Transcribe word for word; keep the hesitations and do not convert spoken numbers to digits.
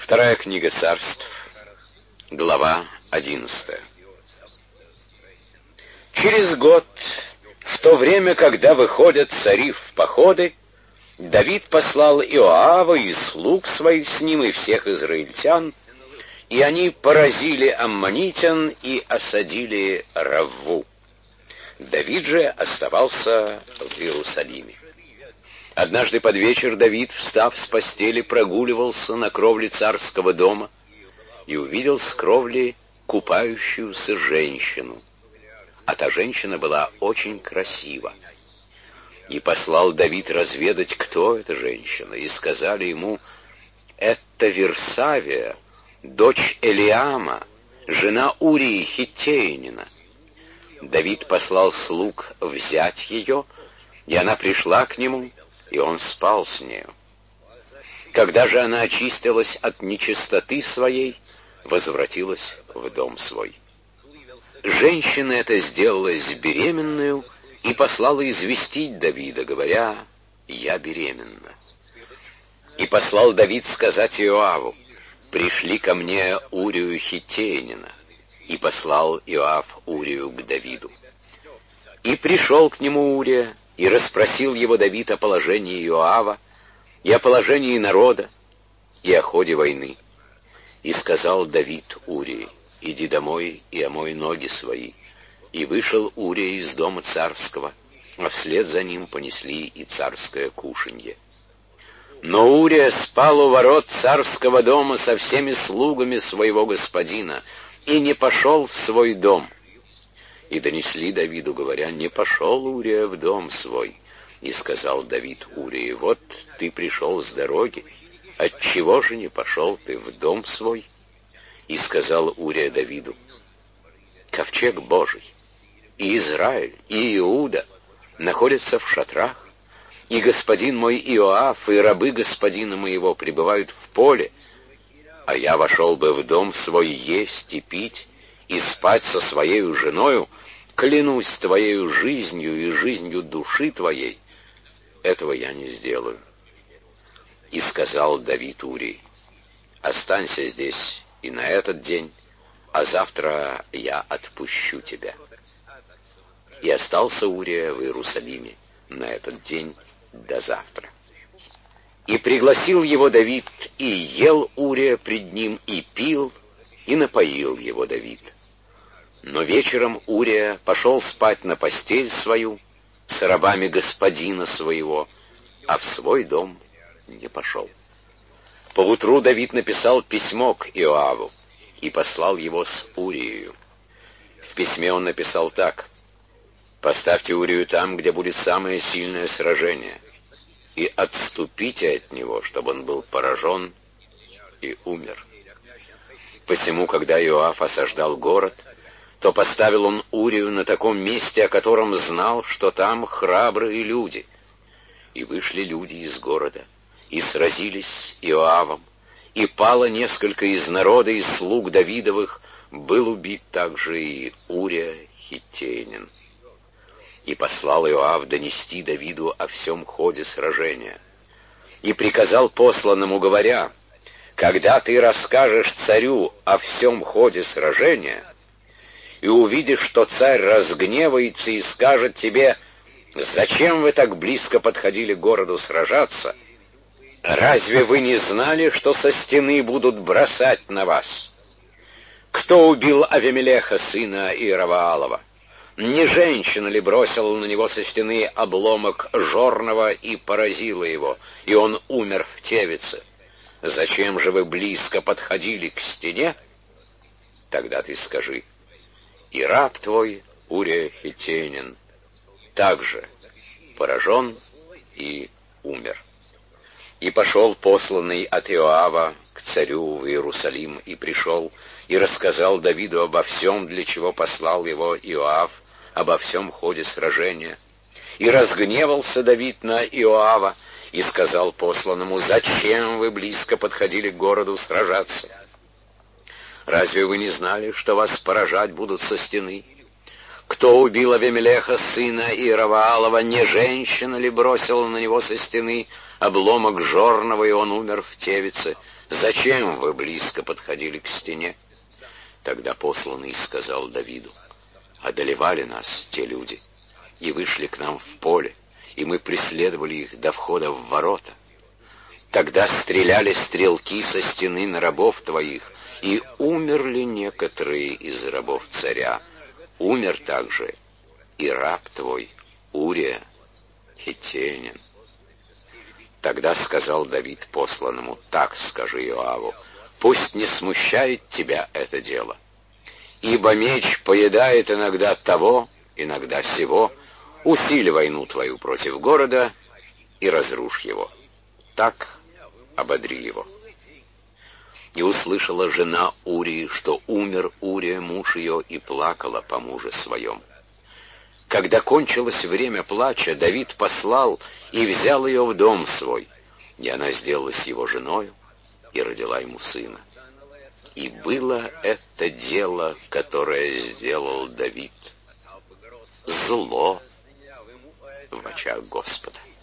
Вторая книга Царств, глава одиннадцатая. Через год, в то время, когда выходят цари в походы, Давид послал Иоава и слуг своих с ним и всех израильтян, и они поразили аммонитян и осадили Равву. Давид же оставался в Иерусалиме. Однажды под вечер Давид, встав с постели, прогуливался на кровле царского дома и увидел с кровли купающуюся женщину. А та женщина была очень красива. И послал Давид разведать, кто эта женщина, и сказали ему: «Это Версавия, дочь Элиама, жена Урии Хиттеянина». Давид послал слуг взять ее, и она пришла к нему, и он спал с нею. Когда же она очистилась от нечистоты своей, возвратилась в дом свой. Женщина эта сделалась беременную и послала известить Давида, говоря: «Я беременна». И послал Давид сказать Иоаву: «Пришли ко мне Урию Хиттеянина». И послал Иоав Урию к Давиду. И пришел к нему Урия, и расспросил его Давид о положении Иоава, и о положении народа, и о ходе войны. И сказал Давид Урии: «Иди домой и омой ноги свои». И вышел Урия из дома царского, а вслед за ним понесли и царское кушанье. Но Урия спал у ворот царского дома со всеми слугами своего господина, и не пошел в свой дом. И донесли Давиду, говоря: «Не пошел Урия в дом свой». И сказал Давид Урии: «Вот ты пришел с дороги, отчего же не пошел ты в дом свой?» И сказал Урия Давиду: «Ковчег Божий, и Израиль, и Иуда находятся в шатрах, и господин мой Иоав, и рабы господина моего пребывают в поле, а я вошел бы в дом свой есть и пить, и спать со своею женою, клянусь твоею жизнью и жизнью души твоей, этого я не сделаю». И сказал Давид Урии: «Останься здесь и на этот день, а завтра я отпущу тебя». И остался Урия в Иерусалиме на этот день до завтра. И пригласил его Давид, и ел Урия пред ним, и пил, и напоил его Давид. Но вечером Урия пошел спать на постель свою с рабами господина своего, а в свой дом не пошел. Поутру Давид написал письмо к Иоаву и послал его с Урией. В письме он написал так: «Поставьте Урию там, где будет самое сильное сражение, и отступите от него, чтобы он был поражен и умер». Посему, когда Иоав осаждал город, то поставил он Урию на таком месте, о котором знал, что там храбрые люди. И вышли люди из города, и сразились с Иоавом, и пало несколько из народа, и слуг Давидовых, был убит также и Урия Хиттеянин. И послал Иоав донести Давиду о всем ходе сражения. И приказал посланному, говоря: «Когда ты расскажешь царю о всем ходе сражения, и увидишь, что царь разгневается и скажет тебе: зачем вы так близко подходили к городу сражаться? Разве вы не знали, что со стены будут бросать на вас? Кто убил Авимелеха, сына Иераваалова? Не женщина ли бросила на него со стены обломок жорного и поразила его, и он умер в тевице? Зачем же вы близко подходили к стене? Тогда ты скажи: и раб твой, Урия Хиттеянин, также поражен и умер». И пошел посланный от Иоава к царю в Иерусалим, и пришел, и рассказал Давиду обо всем, для чего послал его Иоав, обо всем ходе сражения. И разгневался Давид на Иоава, и сказал посланному: «Зачем вы близко подходили к городу сражаться? Разве вы не знали, что вас поражать будут со стены? Кто убил Авимелеха, сына Иераваалова? Не женщина ли бросила на него со стены обломок жорного, и он умер в Тевице? Зачем вы близко подходили к стене? Тогда посланный сказал Давиду: одолевали нас те люди, и вышли к нам в поле, и мы преследовали их до входа в ворота. Тогда стреляли стрелки со стены на рабов твоих, и умерли некоторые из рабов царя. Умер также и раб твой Урия хиттеянин. Тогда сказал Давид посланному: так скажи Иоаву, пусть не смущает тебя это дело, ибо меч поедает иногда того, иногда сего. Усиль войну твою против города и разрушь его. Так ободри его. И услышала жена Урии, что умер Урия, муж ее, и плакала по муже своем. Когда кончилось время плача, Давид послал и взял ее в дом свой, и она сделалась его женою и родила ему сына. И было это дело, которое сделал Давид, зло в очах Господа.